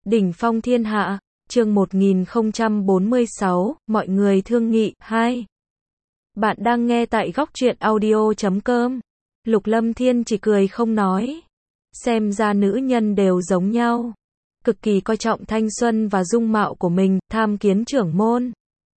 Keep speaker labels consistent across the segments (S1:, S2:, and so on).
S1: Đỉnh phong thiên hạ, chương 1046, mọi người thương nghị, 2. Bạn đang nghe tại góc truyện audio.com. Lục Lâm Thiên chỉ cười không nói. Xem ra nữ nhân đều giống nhau. Cực kỳ coi trọng thanh xuân và dung mạo của mình, tham kiến trưởng môn.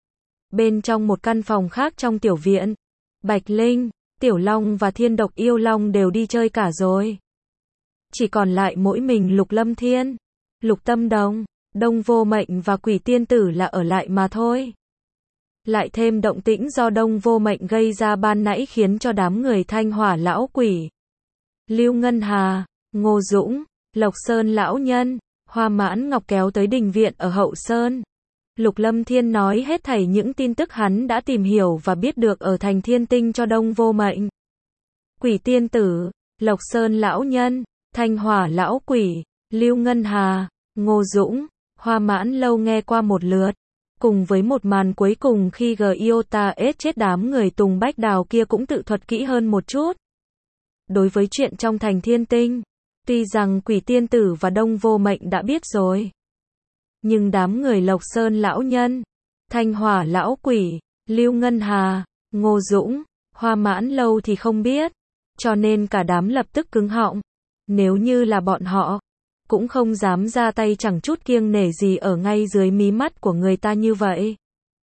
S1: Bên trong một căn phòng khác trong tiểu viện, Bạch Linh, Tiểu Long và Thiên Độc Yêu Long đều đi chơi cả rồi. Chỉ còn lại mỗi mình Lục Lâm Thiên, Lục Tâm Đồng, Đông Vô Mệnh và Quỷ Tiên Tử là ở lại mà thôi. Lại thêm động tĩnh do Đông Vô Mệnh gây ra ban nãy khiến cho đám người Thanh Hỏa lão quỷ, Lưu Ngân Hà, Ngô Dũng, Lộc Sơn lão nhân, Hoa Mãn Ngọc kéo tới đình viện ở Hậu Sơn. Lục Lâm Thiên nói hết thảy những tin tức hắn đã tìm hiểu và biết được ở thành Thiên Tinh cho Đông Vô Mệnh, Quỷ Tiên Tử, Lộc Sơn lão nhân, Thanh Hỏa lão quỷ, Lưu Ngân Hà, Ngô Dũng, Hoa Mãn Lâu nghe qua một lượt. Cùng với một màn cuối cùng khi Giota S chết đám người Tùng Bách Đào kia cũng tự thuật kỹ hơn một chút. Đối với chuyện trong thành Thiên Tinh, tuy rằng Quỷ Tiên Tử và Đông Vô Mệnh đã biết rồi, nhưng đám người Lộc Sơn lão nhân, Thanh Hỏa lão quỷ, Lưu Ngân Hà, Ngô Dũng, Hoa Mãn Lâu thì không biết, cho nên cả đám lập tức cứng họng. Nếu như là bọn họ, cũng không dám ra tay chẳng chút kiêng nể gì ở ngay dưới mí mắt của người ta như vậy.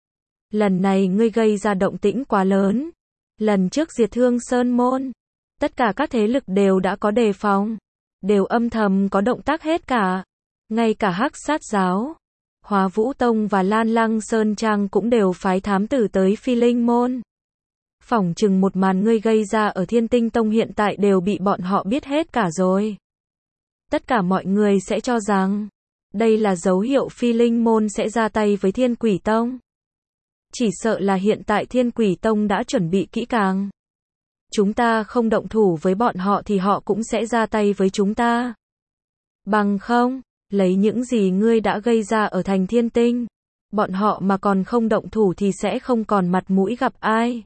S1: Lần này ngươi gây ra động tĩnh quá lớn. Lần trước diệt Thương Sơn Môn, tất cả các thế lực đều đã có đề phòng, đều âm thầm có động tác hết cả. Ngay cả Hắc Sát Giáo, Hóa Vũ Tông và Lan Lăng Sơn Trang cũng đều phái thám tử tới Phi Linh Môn. Phỏng chừng một màn ngươi gây ra ở Thiên Tinh Tông hiện tại đều bị bọn họ biết hết cả rồi. Tất cả mọi người sẽ cho rằng đây là dấu hiệu Phi Linh Môn sẽ ra tay với Thiên Quỷ Tông. Chỉ sợ là hiện tại Thiên Quỷ Tông đã chuẩn bị kỹ càng. Chúng ta không động thủ với bọn họ thì họ cũng sẽ ra tay với chúng ta. Bằng không, lấy những gì ngươi đã gây ra ở thành Thiên Tinh, bọn họ mà còn không động thủ thì sẽ không còn mặt mũi gặp ai.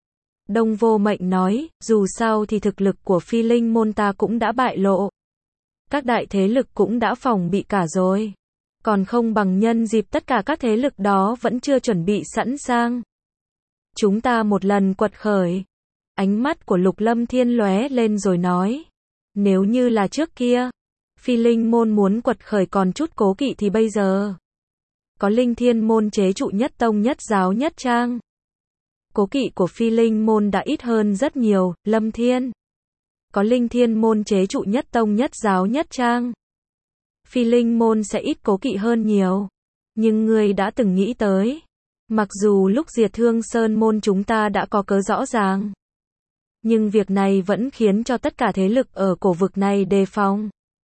S1: Đông Vô Mệnh nói, dù sao thì thực lực của Phi Linh Môn ta cũng đã bại lộ. Các đại thế lực cũng đã phòng bị cả rồi. Còn không bằng nhân dịp tất cả các thế lực đó vẫn chưa chuẩn bị sẵn sàng. Chúng ta một lần quật khởi. Ánh mắt của Lục Lâm Thiên lóe lên rồi nói. Nếu như là trước kia, Phi Linh Môn muốn quật khởi còn chút cố kỵ thì bây giờ có Linh Thiên Môn chế trụ nhất tông nhất giáo nhất trang. Cố kỵ của Phi Linh Môn đã ít hơn rất nhiều, Lâm Thiên. Có Linh Thiên Môn chế trụ nhất tông nhất giáo nhất trang, Phi Linh Môn sẽ ít cố kỵ hơn nhiều. Nhưng ngươi đã từng nghĩ tới, mặc dù lúc diệt Thương Sơn Môn chúng ta đã có cớ rõ ràng, nhưng việc này vẫn khiến cho tất cả thế lực ở cổ vực này đề phòng.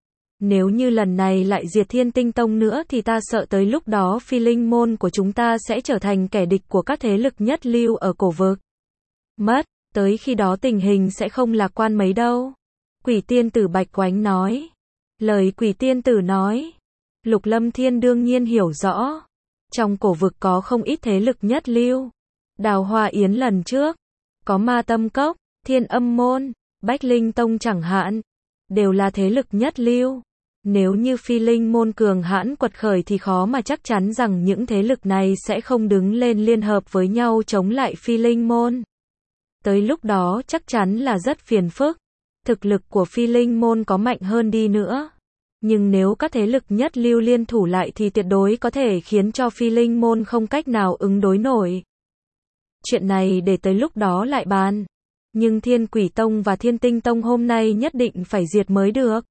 S1: Nếu như lần này lại diệt Thiên Tinh Tông nữa thì ta sợ tới lúc đó Phi Linh Môn của chúng ta sẽ trở thành kẻ địch của các thế lực nhất lưu ở cổ vực. Mất, tới khi đó tình hình sẽ không lạc quan mấy đâu. Quỷ Tiên Tử Bạch Oánh nói. Lời Quỷ Tiên Tử nói, Lục Lâm Thiên đương nhiên hiểu rõ. Trong cổ vực có không ít thế lực nhất lưu. Đào Hoa Yến lần trước, có Ma Tâm Cốc, Thiên Âm Môn, Bách Linh Tông chẳng hạn, đều là thế lực nhất lưu. Nếu như Phi Linh Môn cường hãn quật khởi thì khó mà chắc chắn rằng những thế lực này sẽ không đứng lên liên hợp với nhau chống lại Phi Linh Môn. Tới lúc đó chắc chắn là rất phiền phức. Thực lực của Phi Linh Môn có mạnh hơn đi nữa, nhưng nếu các thế lực nhất lưu liên thủ lại thì tuyệt đối có thể khiến cho Phi Linh Môn không cách nào ứng đối nổi. Chuyện này để tới lúc đó lại bàn. Nhưng Thiên Quỷ Tông và Thiên Tinh Tông hôm nay nhất định phải diệt mới được.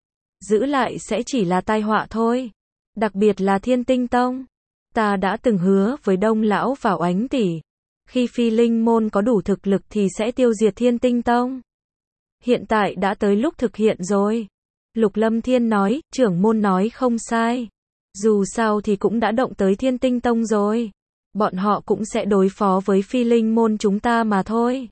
S1: Giữ lại sẽ chỉ là tai họa thôi. Đặc biệt là Thiên Tinh Tông. Ta đã từng hứa với Đông Lão và Oánh tỷ, khi Phi Linh Môn có đủ thực lực thì sẽ tiêu diệt Thiên Tinh Tông. Hiện tại đã tới lúc thực hiện rồi. Lục Lâm Thiên nói, trưởng môn nói không sai. Dù sao thì cũng đã động tới Thiên Tinh Tông rồi. Bọn họ cũng sẽ đối phó với Phi Linh Môn chúng ta mà thôi.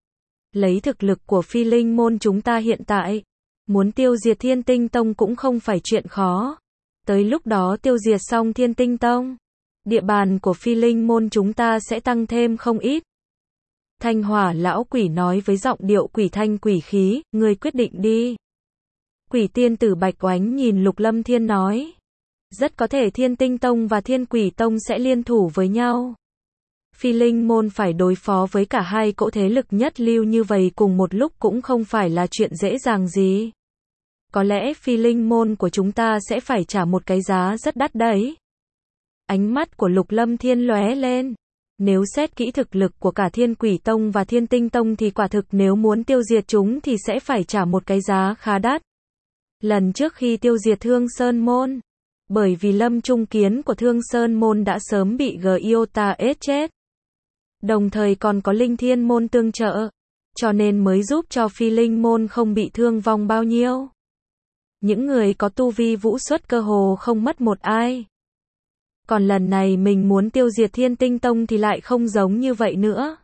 S1: Lấy thực lực của Phi Linh Môn chúng ta hiện tại, muốn tiêu diệt Thiên Tinh Tông cũng không phải chuyện khó. Tới lúc đó tiêu diệt xong Thiên Tinh Tông, địa bàn của Phi Linh Môn chúng ta sẽ tăng thêm không ít. Thanh Hỏa lão quỷ nói với giọng điệu quỷ thanh quỷ khí, ngươi quyết định đi. Quỷ Tiên Tử Bạch Oánh nhìn Lục Lâm Thiên nói. rất có thể Thiên Tinh Tông và Thiên Quỷ Tông sẽ liên thủ với nhau. Phi Linh môn phải đối phó với cả hai cỗ thế lực nhất lưu như vậy cùng một lúc cũng không phải là chuyện dễ dàng gì. Có lẽ Phi Linh môn của chúng ta sẽ phải trả một cái giá rất đắt đấy. Ánh mắt của Lục Lâm Thiên lóe lên. Nếu xét kỹ thực lực của cả Thiên Quỷ Tông và Thiên Tinh Tông thì quả thực nếu muốn tiêu diệt chúng thì sẽ phải trả một cái giá khá đắt. Lần trước khi tiêu diệt Thương Sơn môn, bởi vì Lâm Trung Kiến của Thương Sơn môn đã sớm bị Giota ết chết. Đồng thời còn có Linh Thiên môn tương trợ, cho nên mới giúp cho Phi Linh môn không bị thương vong bao nhiêu. Những người có tu vi vũ xuất cơ hồ không mất một ai. Còn lần này mình muốn tiêu diệt Thiên Tinh Tông thì lại không giống như vậy nữa.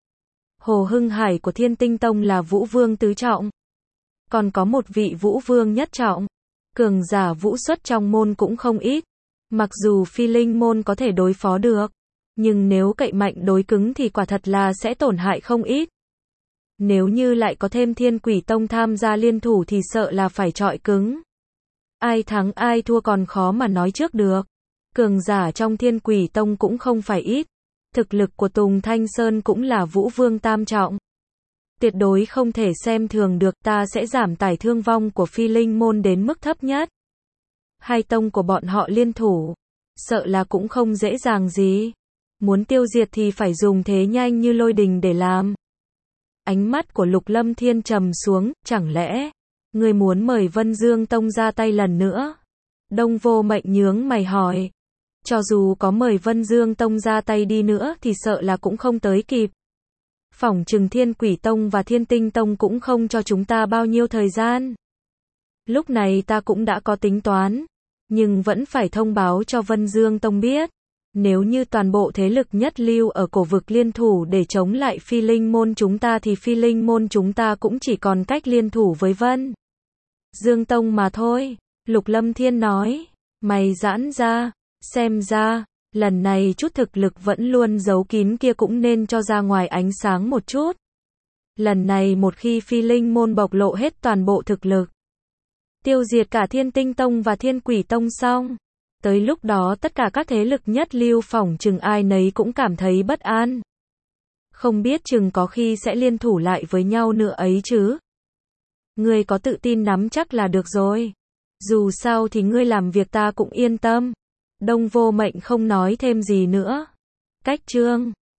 S1: Hồ Hưng Hải của Thiên Tinh Tông là Vũ Vương tứ trọng. Còn có một vị Vũ Vương nhất trọng. Cường giả vũ xuất trong môn cũng không ít. Mặc dù Phi Linh môn có thể đối phó được, nhưng nếu cậy mạnh đối cứng thì quả thật là sẽ tổn hại không ít. Nếu như lại có thêm Thiên Quỷ Tông tham gia liên thủ thì sợ là phải chọi cứng. Ai thắng ai thua còn khó mà nói trước được. Cường giả trong Thiên Quỷ Tông cũng không phải ít. Thực lực của Tùng Thanh Sơn cũng là Vũ Vương tam trọng. Tuyệt đối không thể xem thường được, ta sẽ giảm tải thương vong của Phi Linh môn đến mức thấp nhất. Hai tông của bọn họ liên thủ, sợ là cũng không dễ dàng gì. Muốn tiêu diệt thì phải dùng thế nhanh như lôi đình để làm. Ánh mắt của Lục Lâm Thiên trầm xuống, chẳng lẽ ngươi muốn mời Vân Dương Tông ra tay lần nữa? Đông Vô Mệnh nhướng mày hỏi. Cho dù có mời Vân Dương Tông ra tay đi nữa thì sợ là cũng không tới kịp. Phỏng chừng Thiên Quỷ Tông và Thiên Tinh Tông cũng không cho chúng ta bao nhiêu thời gian. Lúc này ta cũng đã có tính toán, nhưng vẫn phải thông báo cho Vân Dương Tông biết. Nếu như toàn bộ thế lực nhất lưu ở cổ vực liên thủ để chống lại Phi Linh môn chúng ta thì Phi Linh môn chúng ta cũng chỉ còn cách liên thủ với Vân Dương Tông mà thôi. Lục Lâm Thiên nói, mày giãn ra, xem ra, lần này chút thực lực vẫn luôn giấu kín kia cũng nên cho ra ngoài ánh sáng một chút. Lần này một khi Phi Linh môn bộc lộ hết toàn bộ thực lực, tiêu diệt cả Thiên Tinh Tông và Thiên Quỷ Tông xong, tới lúc đó tất cả các thế lực nhất lưu phỏng chừng ai nấy cũng cảm thấy bất an. Không biết chừng có khi sẽ liên thủ lại với nhau nữa ấy chứ. Ngươi có tự tin nắm chắc là được rồi. Dù sao thì ngươi làm việc ta cũng yên tâm. Đông Vô Mệnh không nói thêm gì nữa. Cách chương